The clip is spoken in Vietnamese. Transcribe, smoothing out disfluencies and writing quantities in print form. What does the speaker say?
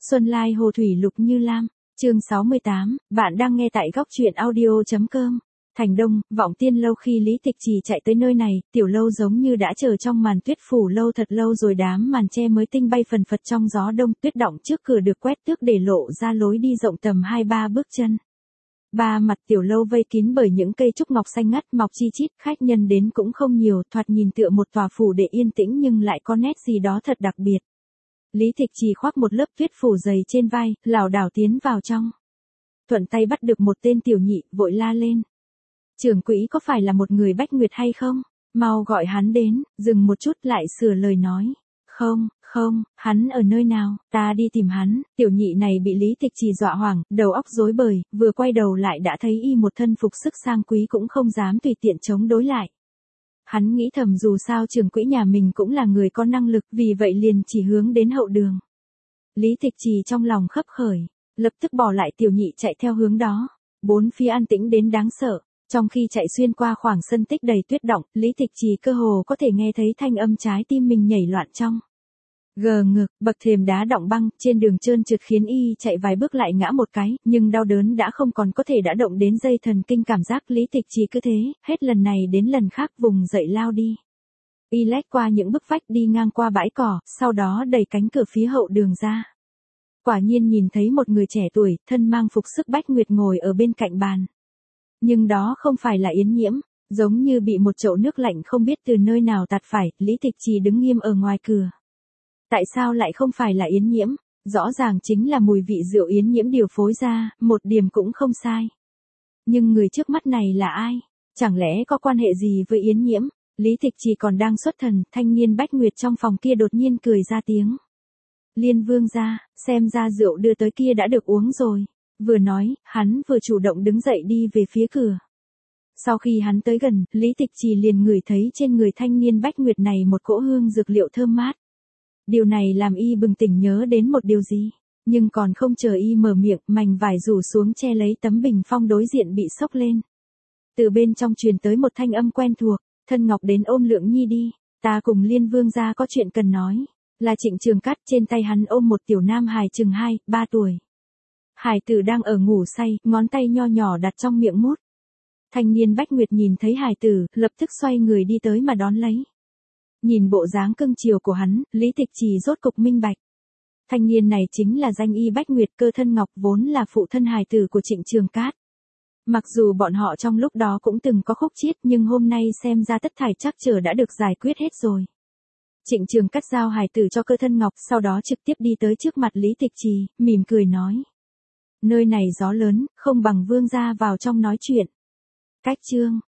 Xuân Lai Hồ Thủy Lục Như Lam, chương 68, bạn đang nghe tại góc truyện audio.com. Thành Đông, Vọng Tiên Lâu. Khi Lý Tịch Trì chạy tới nơi này, tiểu lâu giống như đã chờ trong màn tuyết phủ lâu thật lâu rồi, đám màn che mới tinh bay phần phật trong gió đông, tuyết đọng trước cửa được quét tước để lộ ra lối đi rộng tầm 2-3 bước chân. Ba mặt tiểu lâu vây kín bởi những cây trúc ngọc xanh ngắt mọc chi chít, khách nhân đến cũng không nhiều, thoạt nhìn tựa một tòa phủ đệ yên tĩnh nhưng lại có nét gì đó thật đặc biệt. Lý Tịch Trì khoác một lớp tuyết phủ dày trên vai, lảo đảo tiến vào trong. Thuận tay bắt được một tên tiểu nhị, vội la lên. Trưởng quỹ có phải là một người Bách Nguyệt hay không? Mau gọi hắn đến. Dừng một chút lại sửa lời nói. Không, hắn ở nơi nào, ta đi tìm hắn. Tiểu nhị này bị Lý Tịch Trì dọa hoảng, đầu óc rối bời, vừa quay đầu lại đã thấy y một thân phục sức sang quý cũng không dám tùy tiện chống đối lại. Hắn nghĩ thầm dù sao trưởng quỹ nhà mình cũng là người có năng lực, vì vậy liền chỉ hướng đến hậu đường. Lý Tịch Trì trong lòng khấp khởi, lập tức bỏ lại tiểu nhị chạy theo hướng đó. Bốn phía an tĩnh đến đáng sợ. Trong khi chạy xuyên qua khoảng sân tích đầy tuyết đọng, Lý Tịch Trì cơ hồ có thể nghe thấy thanh âm trái tim mình nhảy loạn trong. Gờ ngực, bậc thềm đá đọng băng, trên đường trơn trượt khiến y chạy vài bước lại ngã một cái, nhưng đau đớn đã không còn có thể đã động đến dây thần kinh, cảm giác Lý Tịch Trì cứ thế, hết lần này đến lần khác vùng dậy lao đi. Y lách qua những bức vách đi ngang qua bãi cỏ, sau đó đẩy cánh cửa phía hậu đường ra. Quả nhiên nhìn thấy một người trẻ tuổi, thân mang phục sức Bách Nguyệt ngồi ở bên cạnh bàn. Nhưng đó không phải là Yến Nhiễm, giống như bị một chậu nước lạnh không biết từ nơi nào tạt phải, Lý Tịch Trì đứng nghiêm ở ngoài cửa. Tại sao lại không phải là Yến Nhiễm? Rõ ràng chính là mùi vị rượu Yến Nhiễm điều phối ra, một điểm cũng không sai. Nhưng người trước mắt này là ai? Chẳng lẽ có quan hệ gì với Yến Nhiễm? Lý Tịch Trì còn đang xuất thần, thanh niên Bách Nguyệt trong phòng kia đột nhiên cười ra tiếng. Liên Vương gia, xem ra rượu đưa tới kia đã được uống rồi. Vừa nói, hắn vừa chủ động đứng dậy đi về phía cửa. Sau khi hắn tới gần, Lý Tịch Trì liền ngửi thấy trên người thanh niên Bách Nguyệt này một cỗ hương dược liệu thơm mát. Điều này làm y bừng tỉnh nhớ đến một điều gì, nhưng còn không chờ y mở miệng, mảnh vải rủ xuống che lấy tấm bình phong đối diện bị xốc lên. Từ bên trong truyền tới một thanh âm quen thuộc, Thân Ngọc đến ôm Lượng Nhi đi, ta cùng Liên Vương gia có chuyện cần nói. Là Trịnh Trường Cát, trên tay hắn ôm một tiểu nam hài chừng 2-3 tuổi. Hải tử đang ở ngủ say, ngón tay nho nhỏ đặt trong miệng mút. Thanh niên Bách Nguyệt nhìn thấy hải tử, lập tức xoay người đi tới mà đón lấy. Nhìn bộ dáng cưng chiều của hắn, Lý Tịch Trì rốt cục minh bạch. Thanh niên này chính là danh y Bách Nguyệt, Cơ Thân Ngọc, vốn là phụ thân hài tử của Trịnh Trường Cát. Mặc dù bọn họ trong lúc đó cũng từng có khúc chiết, nhưng hôm nay xem ra tất thảy trắc trở đã được giải quyết hết rồi. Trịnh Trường Cát giao hài tử cho Cơ Thân Ngọc, sau đó trực tiếp đi tới trước mặt Lý Tịch Trì, mỉm cười nói. Nơi này gió lớn, không bằng Vương gia vào trong nói chuyện. Cách chương.